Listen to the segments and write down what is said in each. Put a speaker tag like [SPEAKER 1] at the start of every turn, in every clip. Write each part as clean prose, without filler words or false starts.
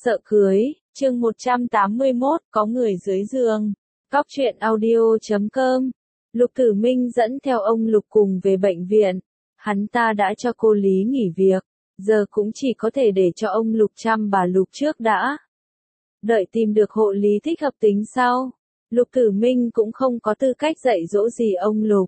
[SPEAKER 1] Sợ cưới, chương 181, có người dưới giường. Góc truyện audio.com. Lục Tử Minh dẫn theo ông Lục cùng về bệnh viện. Hắn ta đã cho cô Lý nghỉ việc, giờ cũng chỉ có thể để cho ông Lục chăm bà Lục trước đã. Đợi tìm được hộ lý thích hợp tính sau. Lục Tử Minh cũng không có tư cách dạy dỗ gì ông Lục.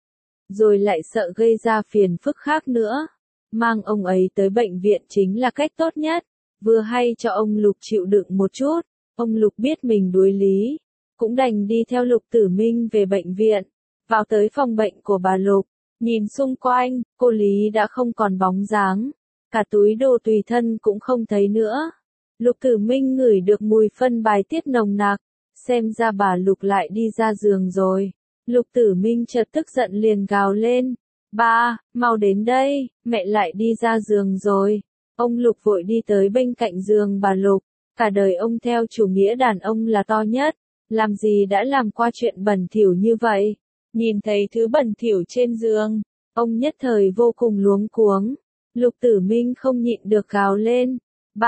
[SPEAKER 1] Rồi lại sợ gây ra phiền phức khác nữa. Mang ông ấy tới bệnh viện chính là cách tốt nhất. Vừa hay cho ông Lục chịu đựng một chút, ông Lục biết mình đuối lý, cũng đành đi theo Lục Tử Minh về bệnh viện, vào tới phòng bệnh của bà Lục, nhìn xung quanh, cô Lý đã không còn bóng dáng, cả túi đồ tùy thân cũng không thấy nữa. Lục Tử Minh ngửi được mùi phân bài tiết nồng nặc, xem ra bà Lục lại đi ra giường rồi. Lục Tử Minh chợt tức giận liền gào lên, ba, mau đến đây, mẹ lại đi ra giường rồi. Ông Lục vội đi tới bên cạnh giường bà Lục, cả đời ông theo chủ nghĩa đàn ông là to nhất, làm gì đã làm qua chuyện bẩn thỉu như vậy. Nhìn thấy thứ bẩn thỉu trên giường, ông nhất thời vô cùng luống cuống. Lục Tử Minh không nhịn được gào lên,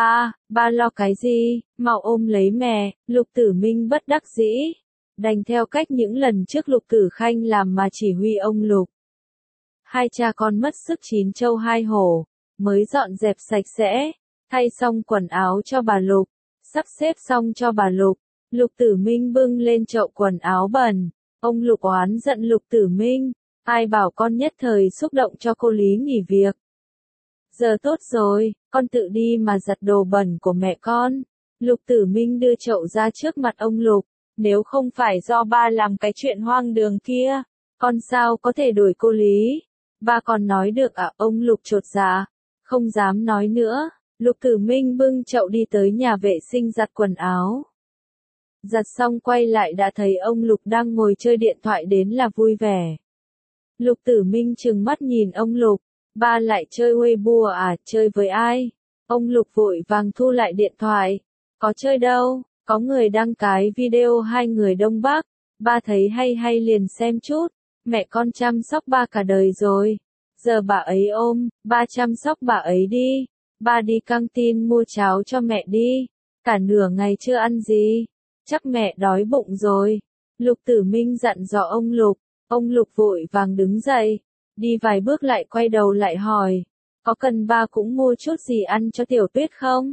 [SPEAKER 1] ba lo cái gì, mau ôm lấy mẹ. Lục Tử Minh bất đắc dĩ, đành theo cách những lần trước Lục Tử Khanh làm mà chỉ huy ông Lục. Hai cha con mất sức chín châu hai hổ, mới dọn dẹp sạch sẽ, thay xong quần áo cho bà Lục, sắp xếp xong cho bà Lục. Lục Tử Minh bưng lên chậu quần áo bẩn, ông Lục oán giận Lục Tử Minh, ai bảo con nhất thời xúc động cho cô Lý nghỉ việc. Giờ tốt rồi, con tự đi mà giặt đồ bẩn của mẹ con. Lục Tử Minh đưa chậu ra trước mặt ông Lục, nếu không phải do ba làm cái chuyện hoang đường kia, con sao có thể đuổi cô Lý. Ba còn nói được à? Ông Lục chột dạ, không dám nói nữa. Lục Tử Minh bưng chậu đi tới nhà vệ sinh giặt quần áo. Giặt xong quay lại đã thấy ông Lục đang ngồi chơi điện thoại đến là vui vẻ. Lục Tử Minh trừng mắt nhìn ông Lục, ba lại chơi Weibo à, chơi với ai? Ông Lục vội vàng thu lại điện thoại, có chơi đâu, có người đăng cái video hai người Đông Bắc, ba thấy hay liền xem chút, mẹ con chăm sóc ba cả đời rồi, giờ bà ấy ôm, ba chăm sóc bà ấy đi, ba đi căng tin mua cháo cho mẹ đi, cả nửa ngày chưa ăn gì, chắc mẹ đói bụng rồi. Lục Tử Minh dặn dò ông Lục vội vàng đứng dậy, đi vài bước lại quay đầu lại hỏi, có cần ba cũng mua chút gì ăn cho Tiểu Tuyết không?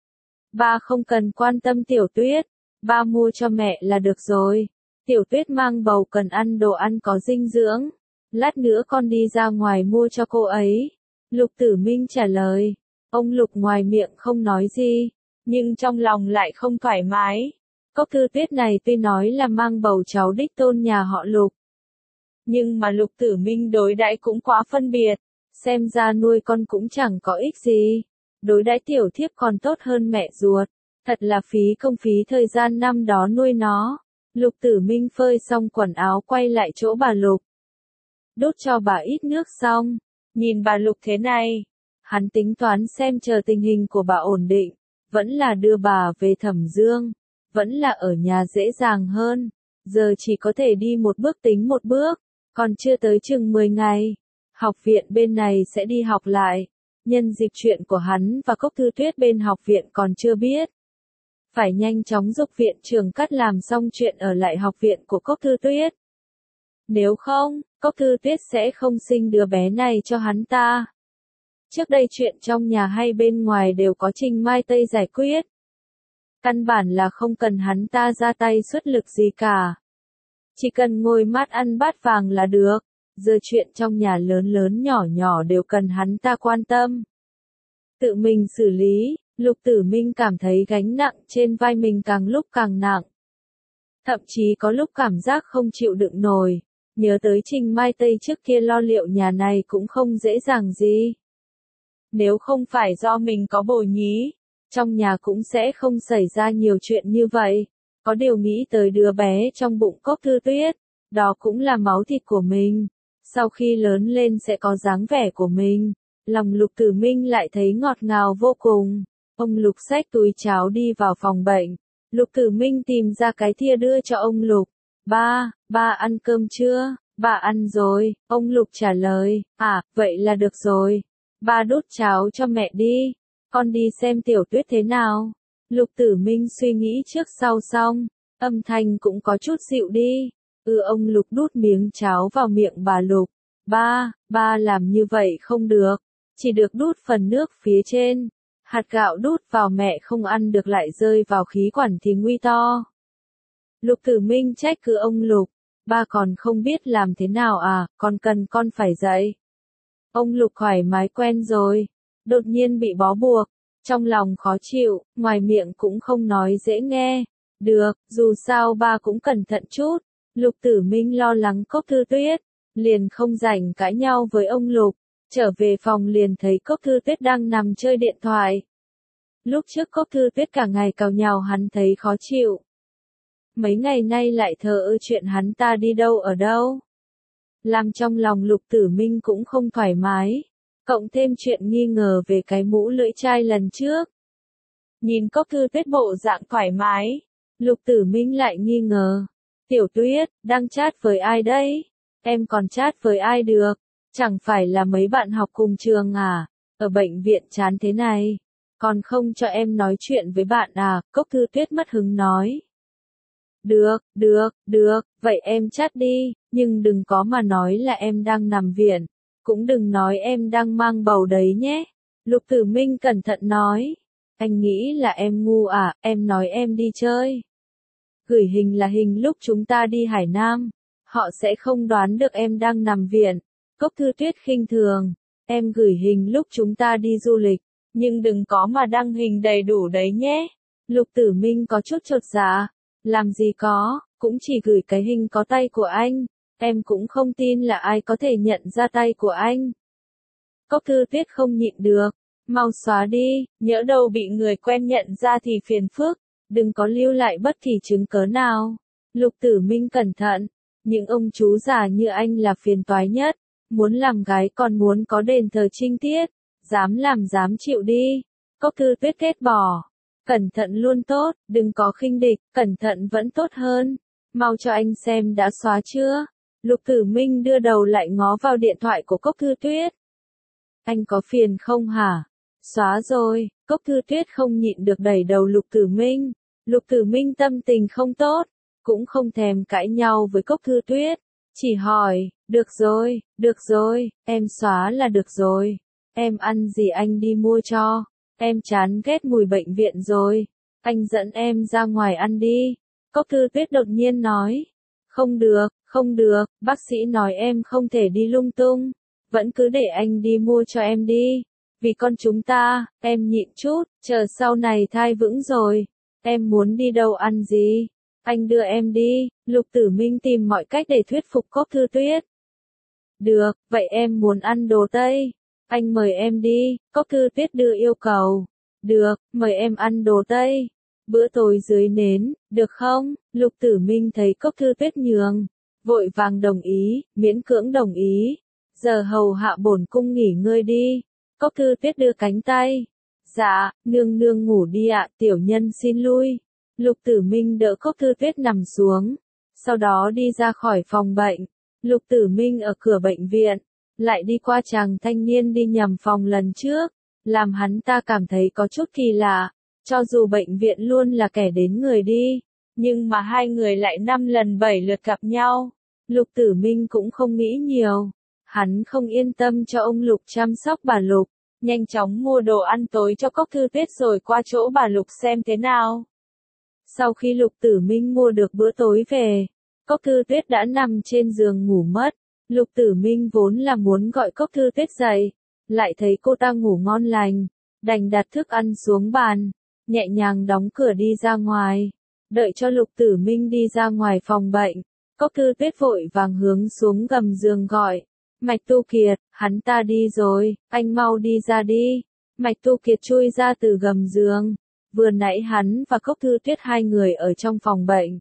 [SPEAKER 1] Ba không cần quan tâm Tiểu Tuyết, ba mua cho mẹ là được rồi. Tiểu Tuyết mang bầu cần ăn đồ ăn có dinh dưỡng, lát nữa con đi ra ngoài mua cho cô ấy. Lục Tử Minh trả lời, ông Lục ngoài miệng không nói gì, nhưng trong lòng lại không thoải mái. Cốc Thư Tuyết này tuy nói là mang bầu cháu đích tôn nhà họ Lục, nhưng mà Lục Tử Minh đối đãi cũng quá phân biệt, xem ra nuôi con cũng chẳng có ích gì, đối đãi tiểu thiếp còn tốt hơn mẹ ruột, thật là phí công phí thời gian năm đó nuôi nó. Lục Tử Minh phơi xong quần áo quay lại chỗ bà Lục, đốt cho bà ít nước xong, nhìn bà Lục thế này, hắn tính toán xem chờ tình hình của bà ổn định, vẫn là đưa bà về Thẩm Dương, vẫn là ở nhà dễ dàng hơn, giờ chỉ có thể đi một bước tính một bước, còn chưa tới chừng 10 ngày, học viện bên này sẽ đi học lại, nhân dịp chuyện của hắn và Cốc Thư Tuyết bên học viện còn chưa biết. Phải nhanh chóng giúp viện trưởng Cắt làm xong chuyện ở lại học viện của Cốc Thư Tuyết. Nếu không, Cốc Thư Tuyết sẽ không sinh đứa bé này cho hắn ta. Trước đây chuyện trong nhà hay bên ngoài đều có Trình Mai Tây giải quyết. Căn bản là không cần hắn ta ra tay xuất lực gì cả. Chỉ cần ngồi mát ăn bát vàng là được. Giờ chuyện trong nhà lớn nhỏ đều cần hắn ta quan tâm. Tự mình xử lý. Lục Tử Minh cảm thấy gánh nặng trên vai mình càng lúc càng nặng. Thậm chí có lúc cảm giác không chịu đựng nổi, nhớ tới Trình Mai Tây trước kia lo liệu nhà này cũng không dễ dàng gì. Nếu không phải do mình có bồ nhí, trong nhà cũng sẽ không xảy ra nhiều chuyện như vậy. Có điều nghĩ tới đứa bé trong bụng Cốc Thư Tuyết, đó cũng là máu thịt của mình, sau khi lớn lên sẽ có dáng vẻ của mình, lòng Lục Tử Minh lại thấy ngọt ngào vô cùng. Ông Lục xách túi cháo đi vào phòng bệnh. Lục Tử Minh tìm ra cái thìa đưa cho ông Lục. Ba ăn cơm chưa? Ba ăn rồi. Ông Lục trả lời. À, vậy là được rồi. Ba đút cháo cho mẹ đi. Con đi xem Tiểu Tuyết thế nào. Lục Tử Minh suy nghĩ trước sau xong, âm thanh cũng có chút dịu đi. Ông Lục đút miếng cháo vào miệng bà Lục. Ba làm như vậy không được. Chỉ được đút phần nước phía trên. Hạt gạo đút vào mẹ không ăn được lại rơi vào khí quản thì nguy to. Lục Tử Minh trách cứ ông Lục. Ba còn không biết làm thế nào à, con phải dạy. Ông Lục thoải mái quen rồi. Đột nhiên bị bó buộc. Trong lòng khó chịu, ngoài miệng cũng không nói dễ nghe. Được, dù sao ba cũng cẩn thận chút. Lục Tử Minh lo lắng Cốc Thư Tuyết, liền không rảnh cãi nhau với ông Lục. Trở về phòng liền thấy Cốc Thư Tuyết đang nằm chơi điện thoại. Lúc trước Cốc Thư Tuyết cả ngày càu nhàu hắn thấy khó chịu. Mấy ngày nay lại thờ ơ chuyện hắn ta đi đâu ở đâu. Làm trong lòng Lục Tử Minh cũng không thoải mái. Cộng thêm chuyện nghi ngờ về cái mũ lưỡi chai lần trước. Nhìn Cốc Thư Tuyết bộ dạng thoải mái, Lục Tử Minh lại nghi ngờ. Tiểu Tuyết, đang chat với ai đấy? Em còn chat với ai được? Chẳng phải là mấy bạn học cùng trường à? Ở bệnh viện chán thế này. Còn không cho em nói chuyện với bạn à? Cốc Thư Tuyết mất hứng nói. Được, vậy em chat đi, nhưng đừng có mà nói là em đang nằm viện. Cũng đừng nói em đang mang bầu đấy nhé. Lục Tử Minh cẩn thận nói. Anh nghĩ là em ngu à, em nói em đi chơi. Gửi hình là hình lúc chúng ta đi Hải Nam. Họ sẽ không đoán được em đang nằm viện. Cốc Thư Tuyết khinh thường. Em gửi hình lúc chúng ta đi du lịch. Nhưng đừng có mà đăng hình đầy đủ đấy nhé. Lục Tử Minh có chút chột dạ. Làm gì có, cũng chỉ gửi cái hình có tay của anh. Em cũng không tin là ai có thể nhận ra tay của anh. Cốc Thư Tuyết không nhịn được. Mau xóa đi, nhỡ đâu bị người quen nhận ra thì phiền phức. Đừng có lưu lại bất kỳ chứng cớ nào. Lục Tử Minh cẩn thận. Những ông chú già như anh là phiền toái nhất. Muốn làm gái còn muốn có đền thờ trinh tiết. Dám làm dám chịu đi. Cốc Thư Tuyết kết bỏ. Cẩn thận luôn tốt, đừng có khinh địch, cẩn thận vẫn tốt hơn. Mau cho anh xem đã xóa chưa. Lục Tử Minh đưa đầu lại ngó vào điện thoại của Cốc Thư Tuyết. Anh có phiền không hả? Xóa rồi. Cốc Thư Tuyết không nhịn được đẩy đầu Lục Tử Minh. Lục Tử Minh tâm tình không tốt, cũng không thèm cãi nhau với Cốc Thư Tuyết. Chỉ hỏi, được rồi, em xóa là được rồi. Em ăn gì anh đi mua cho. Em chán ghét mùi bệnh viện rồi. Anh dẫn em ra ngoài ăn đi. Cốc Thư Tuyết đột nhiên nói. Không được, bác sĩ nói em không thể đi lung tung. Vẫn cứ để anh đi mua cho em đi. Vì con chúng ta, em nhịn chút, chờ sau này thai vững rồi. Em muốn đi đâu ăn gì? Anh đưa em đi. Lục Tử Minh tìm mọi cách để thuyết phục Cốc Thư Tuyết. Được, vậy em muốn ăn đồ Tây. Anh mời em đi, Cốc Thư Tuyết đưa yêu cầu. Được, mời em ăn đồ Tây. Bữa tối dưới nến, được không? Lục Tử Minh thấy Cốc Thư Tuyết nhường. Vội vàng đồng ý, miễn cưỡng đồng ý. Giờ hầu hạ bổn cung nghỉ ngơi đi. Cốc Thư Tuyết đưa cánh tay. Dạ, nương nương ngủ đi ạ, tiểu nhân xin lui. Lục Tử Minh đỡ Cốc Thư Tuyết nằm xuống. Sau đó đi ra khỏi phòng bệnh. Lục Tử Minh ở cửa bệnh viện. Lại đi qua chàng thanh niên đi nhầm phòng lần trước. Làm hắn ta cảm thấy có chút kỳ lạ. Cho dù bệnh viện luôn là kẻ đến người đi. Nhưng mà hai người lại 5 lần 7 lượt gặp nhau. Lục Tử Minh cũng không nghĩ nhiều. Hắn không yên tâm cho ông Lục chăm sóc bà Lục. Nhanh chóng mua đồ ăn tối cho Cốc Thư Tuyết rồi qua chỗ bà Lục xem thế nào. Sau khi Lục Tử Minh mua được bữa tối về, Cốc Thư Tuyết đã nằm trên giường ngủ mất. Lục Tử Minh vốn là muốn gọi Cốc Thư Tuyết dậy, lại thấy cô ta ngủ ngon lành, đành đặt thức ăn xuống bàn, nhẹ nhàng đóng cửa đi ra ngoài. Đợi cho Lục Tử Minh đi ra ngoài phòng bệnh, Cốc Thư Tuyết vội vàng hướng xuống gầm giường gọi. Mạch Tu Kiệt, hắn ta đi rồi, anh mau đi ra đi. Mạch Tu Kiệt chui ra từ gầm giường. Vừa nãy hắn và Cốc Thư Tuyết hai người ở trong phòng bệnh.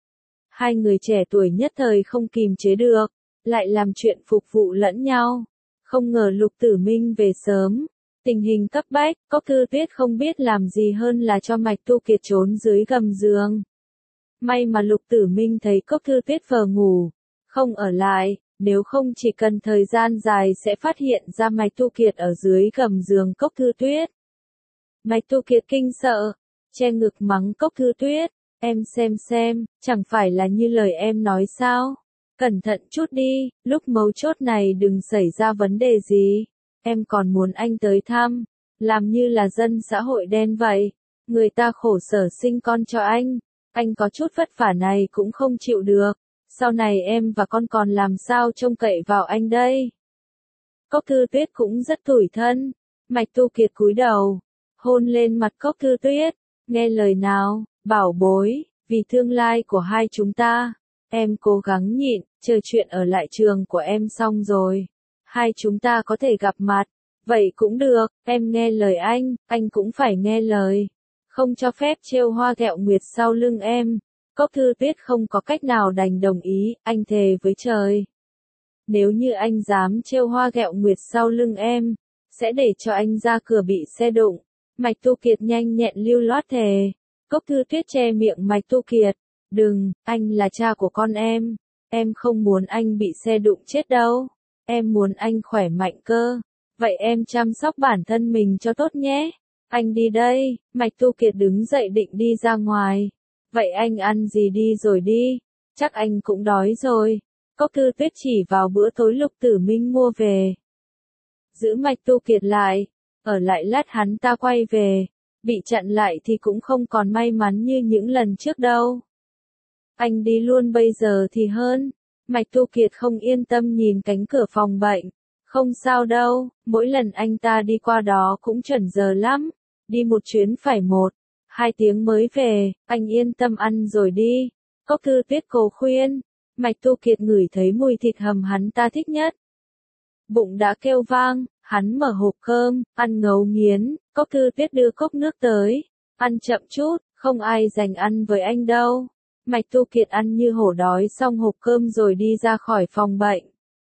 [SPEAKER 1] Hai người trẻ tuổi nhất thời không kìm chế được, lại làm chuyện phục vụ lẫn nhau. Không ngờ Lục Tử Minh về sớm. Tình hình cấp bách, Cốc Thư Tuyết không biết làm gì hơn là cho Mạch Tu Kiệt trốn dưới gầm giường. May mà Lục Tử Minh thấy Cốc Thư Tuyết vờ ngủ, không ở lại, nếu không chỉ cần thời gian dài sẽ phát hiện ra Mạch Tu Kiệt ở dưới gầm giường Cốc Thư Tuyết. Mạch Tu Kiệt kinh sợ, che ngực mắng Cốc Thư Tuyết, em xem, chẳng phải là như lời em nói sao? Cẩn thận chút đi, lúc mấu chốt này đừng xảy ra vấn đề gì. Em còn muốn anh tới thăm, làm như là dân xã hội đen vậy. Người ta khổ sở sinh con cho anh có chút vất vả này cũng không chịu được. Sau này em và con còn làm sao trông cậy vào anh đây? Cốc Thư Tuyết cũng rất tủi thân. Mạch Tu Kiệt cúi đầu, hôn lên mặt Cốc Thư Tuyết. Nghe lời nào, bảo bối, vì tương lai của hai chúng ta. Em cố gắng nhịn, chờ chuyện ở lại trường của em xong rồi. Hai chúng ta có thể gặp mặt. Vậy cũng được, em nghe lời anh cũng phải nghe lời. Không cho phép trêu hoa ghẹo nguyệt sau lưng em. Cốc Thư Tuyết không có cách nào đành đồng ý, anh thề với trời. Nếu như anh dám trêu hoa ghẹo nguyệt sau lưng em, sẽ để cho anh ra cửa bị xe đụng. Mạch Tu Kiệt nhanh nhẹn lưu loát thề. Cốc Thư Tuyết che miệng Mạch Tu Kiệt. Đừng, anh là cha của con em không muốn anh bị xe đụng chết đâu. Em muốn anh khỏe mạnh cơ. Vậy em chăm sóc bản thân mình cho tốt nhé. Anh đi đây, Mạch Tu Kiệt đứng dậy định đi ra ngoài. Vậy anh ăn gì đi rồi đi, chắc anh cũng đói rồi. Cốc Thư Tuyết chỉ vào bữa tối Lục Tử Minh mua về. Giữ Mạch Tu Kiệt lại, ở lại lát hắn ta quay về. Bị chặn lại thì cũng không còn may mắn như những lần trước đâu. Anh đi luôn bây giờ thì hơn. Mạch Tu Kiệt không yên tâm nhìn cánh cửa phòng bệnh. Không sao đâu, mỗi lần anh ta đi qua đó cũng chuẩn giờ lắm. Đi một chuyến phải 1-2 tiếng mới về, anh yên tâm ăn rồi đi. Cốc Thư Tuyết cố khuyên. Mạch Tu Kiệt ngửi thấy mùi thịt hầm hắn ta thích nhất. Bụng đã kêu vang, hắn mở hộp cơm, ăn ngấu nghiến. Cốc Thư Tuyết đưa cốc nước tới. Ăn chậm chút, không ai giành ăn với anh đâu. Mạch Tu Kiệt ăn như hổ đói xong hộp cơm rồi đi ra khỏi phòng bệnh.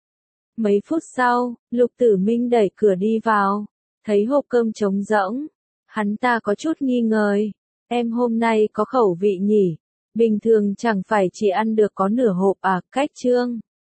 [SPEAKER 1] Mấy phút sau, Lục Tử Minh đẩy cửa đi vào, thấy hộp cơm trống rỗng. Hắn ta có chút nghi ngờ. Em hôm nay có khẩu vị nhỉ? Bình thường chẳng phải chỉ ăn được có nửa hộp à, Cách Trương.